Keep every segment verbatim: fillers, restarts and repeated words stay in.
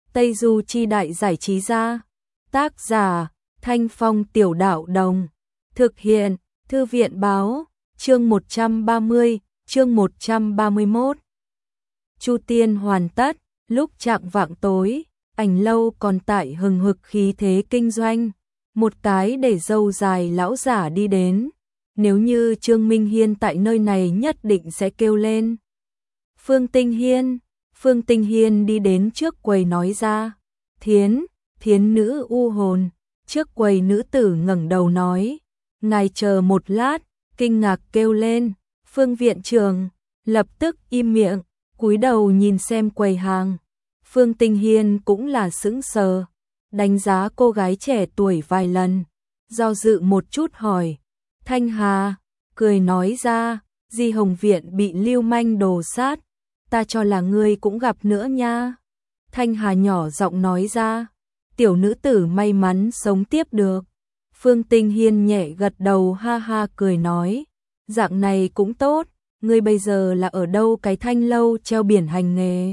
Tây Du Chi Đại Giải Trí Gia. Tác giả Thanh Phong Tiểu Đạo Đồng. Thực hiện Thư viện Báo. Chương một trăm ba mươi, chương một trăm ba mươi mốt. Chu tiên hoàn tất, lúc chạng vạng tối, Ảnh Lâu còn tại hừng hực khí thế kinh doanh. Một cái để râu dài lão giả đi đến. Nếu như Trương Minh Hiên tại nơi này nhất định sẽ kêu lên. Phương Tinh Hiên. Phương Tinh Hiên đi đến trước quầy nói ra. Thiến, thiến nữ u hồn. Trước quầy nữ tử ngẩng đầu nói. Ngài chờ một lát, kinh ngạc kêu lên. Phương viện trưởng, lập tức im miệng, cúi đầu nhìn xem quầy hàng. Phương Tinh Hiên cũng là sững sờ, đánh giá cô gái trẻ tuổi vài lần, do dự một chút hỏi. Thanh Hà, cười nói ra, Di Hồng Viện bị lưu manh đồ sát, ta cho là ngươi cũng gặp nữa nha. Thanh Hà nhỏ giọng nói ra, tiểu nữ tử may mắn sống tiếp được. Phương Tinh Hiên nhẹ gật đầu ha ha cười nói, dạng này cũng tốt, ngươi bây giờ là ở đâu? Cái Thanh Lâu treo biển hành nghề.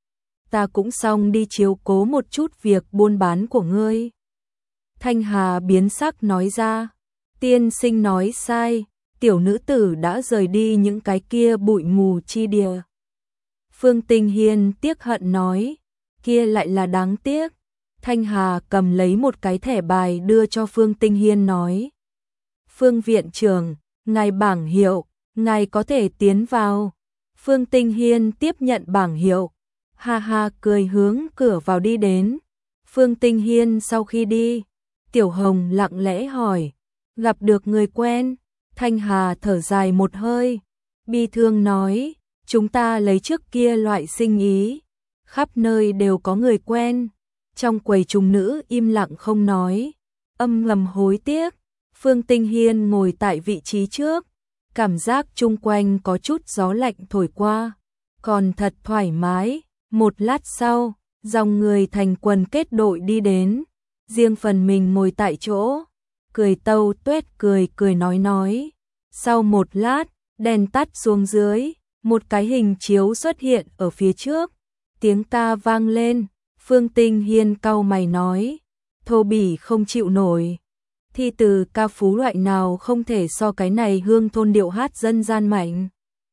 Ta cũng xong đi chiếu cố một chút việc buôn bán của ngươi. Thanh Hà biến sắc nói ra, tiên sinh nói sai, tiểu nữ tử đã rời đi những cái kia bụi mù chi địa. Phương Tinh Hiên tiếc hận nói, kia lại là đáng tiếc. Thanh Hà cầm lấy một cái thẻ bài đưa cho Phương Tinh Hiên nói, Phương viện trưởng, ngài bảng hiệu, ngài có thể tiến vào. Phương Tinh Hiên tiếp nhận bảng hiệu, ha ha cười hướng cửa vào đi đến. Phương Tinh Hiên sau khi đi, Tiểu Hồng lặng lẽ hỏi, gặp được người quen? Thanh Hà thở dài một hơi, bi thương nói, chúng ta lấy trước kia loại sinh ý, khắp nơi đều có người quen. Trong quầy trùng nữ im lặng không nói, âm ngầm hối tiếc. Phương Tinh Hiên ngồi tại vị trí trước, cảm giác chung quanh có chút gió lạnh thổi qua, còn thật thoải mái. Một lát sau, dòng người thành quần kết đội đi đến, riêng phần mình ngồi tại chỗ, cười tâu tuét cười cười nói nói. Sau một lát, đèn tắt xuống dưới, một cái hình chiếu xuất hiện ở phía trước, tiếng ca vang lên. Phương Tinh Hiên cau mày nói, thô bỉ không chịu nổi. Thi từ ca phú loại nào không thể so cái này hương thôn điệu hát dân gian mạnh.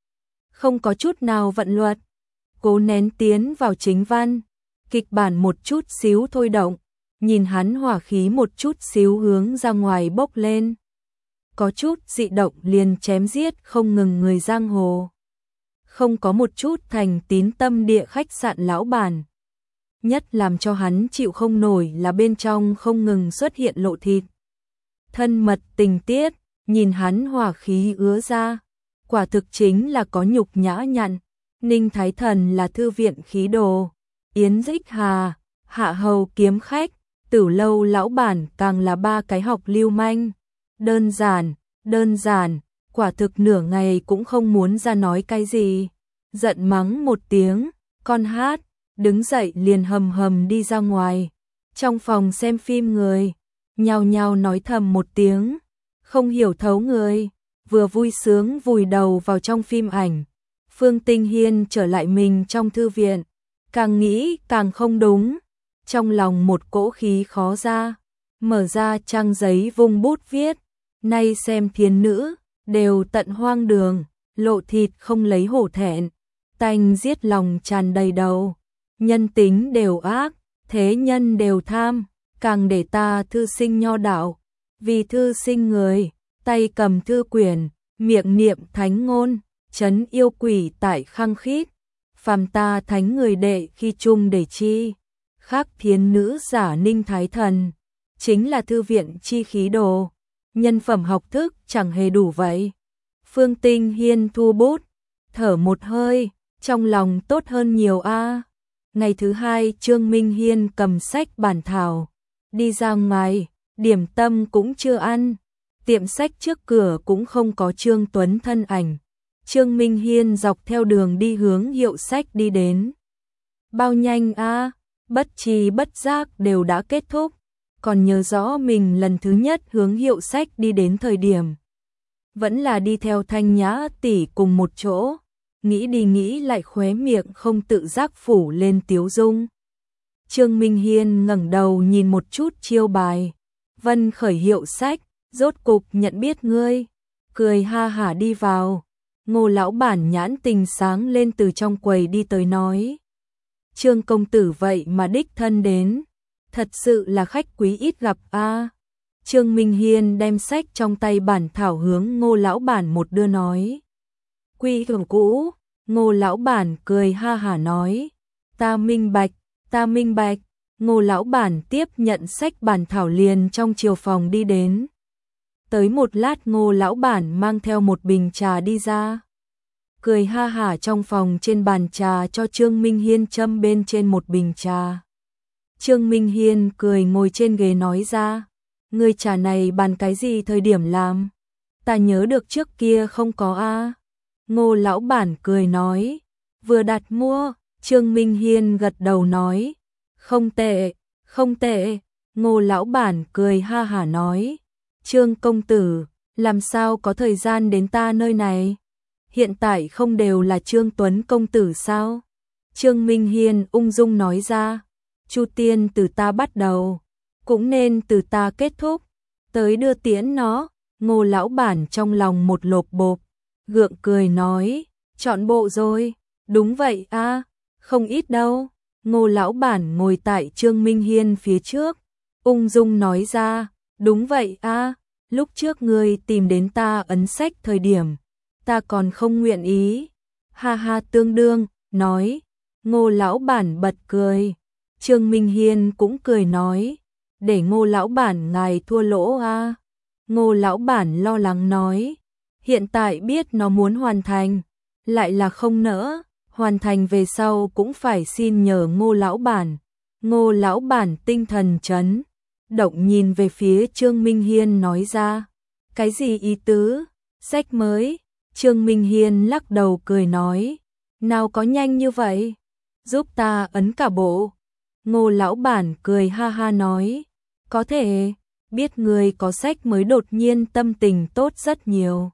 Không có chút nào vận luật, cố nén tiến vào chính văn, kịch bản một chút xíu thôi động, nhìn hắn hỏa khí một chút xíu hướng ra ngoài bốc lên. Có chút dị động liền chém giết không ngừng người giang hồ. Không có một chút thành tín tâm địa khách sạn lão bản. Nhất làm cho hắn chịu không nổi là bên trong không ngừng xuất hiện lộ thịt. Thân mật tình tiết, nhìn hắn hỏa khí ứa ra, quả thực chính là có nhục nhã nhặn. Ninh Thái Thần là thư viện khí đồ, Yến Dích Hà, Hạ Hầu kiếm khách, Tử Lâu lão bản càng là ba cái học lưu manh. Đơn giản, đơn giản, quả thực nửa ngày cũng không muốn ra nói cái gì. Giận mắng một tiếng, con hát, đứng dậy liền hầm hầm đi ra ngoài. Trong phòng xem phim người, nhao nhao nói thầm một tiếng, không hiểu thấu người, vừa vui sướng vùi đầu vào trong phim ảnh. Phương Tinh Hiên trở lại mình trong thư viện, càng nghĩ càng không đúng, trong lòng một cỗ khí khó ra, mở ra trang giấy vung bút viết, nay xem thiến nữ, đều tận hoang đường, lộ thịt không lấy hổ thẹn, tanh giết lòng tràn đầy đầu, nhân tính đều ác, thế nhân đều tham, càng để ta thư sinh nho đạo, vì thư sinh người, tay cầm thư quyển, miệng niệm thánh ngôn. Chấn yêu quỷ tại khăng khít, phàm ta thánh người đệ khi chung để chi. Khác thiến nữ giả Ninh Thái Thần, chính là thư viện chi khí đồ, nhân phẩm học thức chẳng hề đủ vậy. Phương Tinh Hiên thu bút, thở một hơi, trong lòng tốt hơn nhiều a. Ngày thứ hai Trương Minh Hiên cầm sách bản thảo, đi ra ngoài, điểm tâm cũng chưa ăn, tiệm sách trước cửa cũng không có Trương Tuấn thân ảnh. Trương Minh Hiên dọc theo đường đi hướng hiệu sách đi đến. Bao nhanh a, bất tri bất giác đều đã kết thúc, còn nhớ rõ mình lần thứ nhất hướng hiệu sách đi đến thời điểm. Vẫn là đi theo Thanh Nhã tỷ cùng một chỗ, nghĩ đi nghĩ lại khóe miệng không tự giác phủ lên tiếu dung. Trương Minh Hiên ngẩng đầu nhìn một chút chiêu bài. Vân Khởi hiệu sách, rốt cục nhận biết ngươi. Cười ha hả đi vào. Ngô lão bản nhãn tình sáng lên từ trong quầy đi tới nói. Trương công tử vậy mà đích thân đến. Thật sự là khách quý ít gặp a. Trương Minh Hiên đem sách trong tay bản thảo hướng Ngô lão bản một đưa nói. Quy củ cũ, Ngô lão bản cười ha hả nói. Ta minh bạch, ta minh bạch. Ngô lão bản tiếp nhận sách bản thảo liền trong chiều phòng đi đến. Tới một lát Ngô lão bản mang theo một bình trà đi ra. Cười ha hả trong phòng trên bàn trà cho Trương Minh Hiên châm bên trên một bình trà. Trương Minh Hiên cười ngồi trên ghế nói ra. Người trà này bàn cái gì thời điểm làm? Ta nhớ được trước kia không có a. Ngô lão bản cười nói. Vừa đặt mua, Trương Minh Hiên gật đầu nói. Không tệ, không tệ. Ngô lão bản cười ha hả nói. Trương công tử, làm sao có thời gian đến ta nơi này? Hiện tại không đều là Trương Tuấn công tử sao? Trương Minh Hiên ung dung nói ra. Chu tiên từ ta bắt đầu, cũng nên từ ta kết thúc. Tới đưa tiễn nó. Ngô lão bản trong lòng một lộp bộp, gượng cười nói. Chọn bộ rồi. Đúng vậy a, không ít đâu. Ngô lão bản ngồi tại Trương Minh Hiên phía trước, ung dung nói ra. Đúng vậy a, lúc trước ngươi tìm đến ta ấn sách thời điểm, ta còn không nguyện ý. Ha ha tương đương, nói. Ngô lão bản bật cười. Trương Minh Hiên cũng cười nói. Để Ngô lão bản ngài thua lỗ a. Ngô lão bản lo lắng nói. Hiện tại biết nó muốn hoàn thành, lại là không nỡ. Hoàn thành về sau cũng phải xin nhờ Ngô lão bản. Ngô lão bản tinh thần chấn động nhìn về phía Trương Minh Hiên nói ra. Cái gì ý tứ? Sách mới? Trương Minh Hiên lắc đầu cười nói. Nào có nhanh như vậy? Giúp ta ấn cả bộ. Ngô lão bản cười ha ha nói. Có thể, biết người có sách mới đột nhiên tâm tình tốt rất nhiều.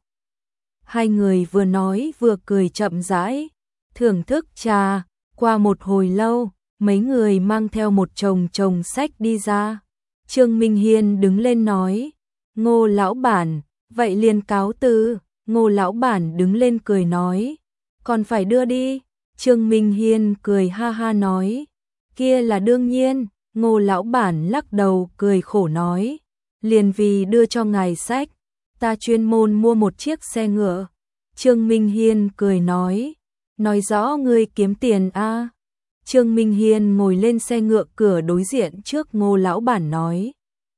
Hai người vừa nói vừa cười chậm rãi, thưởng thức trà. Qua một hồi lâu, mấy người mang theo một chồng chồng sách đi ra. Trương Minh Hiên đứng lên nói. Ngô lão bản, vậy liền cáo từ. Ngô lão bản đứng lên cười nói. Còn phải đưa đi. Trương Minh Hiên cười ha ha nói. Kia là đương nhiên. Ngô lão bản lắc đầu cười khổ nói. Liền vì đưa cho ngài sách, ta chuyên môn mua một chiếc xe ngựa. Trương Minh Hiên cười nói. Nói rõ ngươi kiếm tiền a. Trương Minh Hiên ngồi lên xe ngựa cửa đối diện trước Ngô lão bản nói.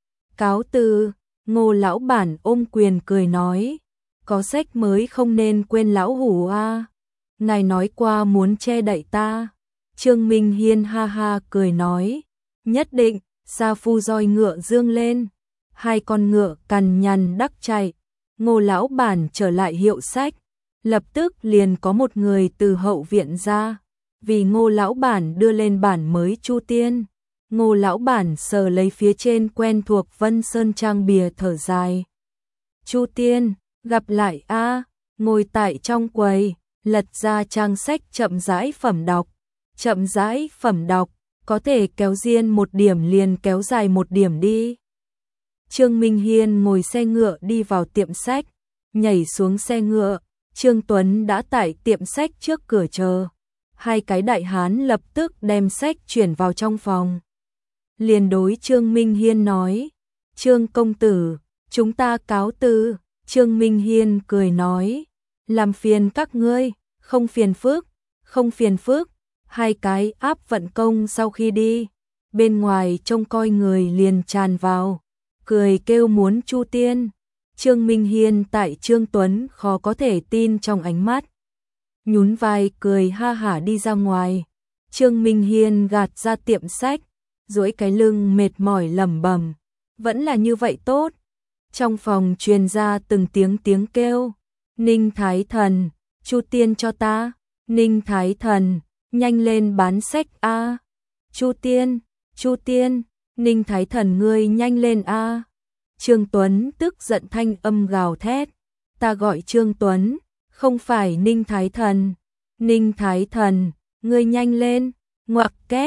Cáo từ. Ngô lão bản ôm quyền cười nói. Có sách mới không nên quên lão hủ a. Ngài nói qua muốn che đậy ta. Trương Minh Hiên ha ha cười nói. Nhất định. Sa phu roi ngựa dương lên. Hai con ngựa cằn nhằn đắc chạy. Ngô lão bản trở lại hiệu sách. Lập tức liền có một người từ hậu viện ra. Vì Ngô lão bản đưa lên bản mới Chu Tiên. Ngô lão bản sờ lấy phía trên quen thuộc Vân Sơn trang bìa thở dài. Chu Tiên, gặp lại a. Ngồi tại trong quầy, lật ra trang sách chậm rãi phẩm đọc. Chậm rãi phẩm đọc, có thể kéo riêng một điểm liền kéo dài một điểm đi. Trương Minh Hiên ngồi xe ngựa đi vào tiệm sách, nhảy xuống xe ngựa. Trương Tuấn đã tại tiệm sách trước cửa chờ. Hai cái đại hán lập tức đem sách chuyển vào trong phòng. Liền đối Trương Minh Hiên nói. Trương công tử, chúng ta cáo từ. Trương Minh Hiên cười nói. Làm phiền các ngươi, không phiền phức, không phiền phức. Hai cái áp vận công sau khi đi, bên ngoài trông coi người liền tràn vào, cười kêu muốn Chu Tiên. Trương Minh Hiên tại Trương Tuấn khó có thể tin trong ánh mắt. Nhún vai cười ha hả đi ra ngoài. Trương Minh Hiên gạt ra tiệm sách, duỗi cái lưng mệt mỏi lẩm bẩm. Vẫn là như vậy tốt. Trong phòng truyền ra từng tiếng tiếng kêu. Ninh Thái Thần, Chu Tiên cho ta. Ninh Thái Thần, nhanh lên bán sách a. Chu Tiên, Chu Tiên, Ninh Thái Thần ngươi nhanh lên a. Trương Tuấn tức giận thanh âm gào thét. Ta gọi Trương Tuấn, không phải Ninh Thái Thần. Ninh Thái Thần, ngươi nhanh lên. Ngoặc kép,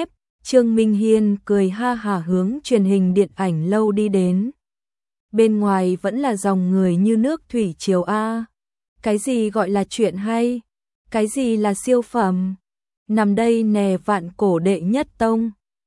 Trương Minh Hiên cười ha hả hướng truyền hình điện ảnh lâu đi đến. Bên ngoài vẫn là dòng người như nước thủy triều a. Cái gì gọi là chuyện hay? Cái gì là siêu phẩm? Nằm đây nè vạn cổ đệ nhất tông.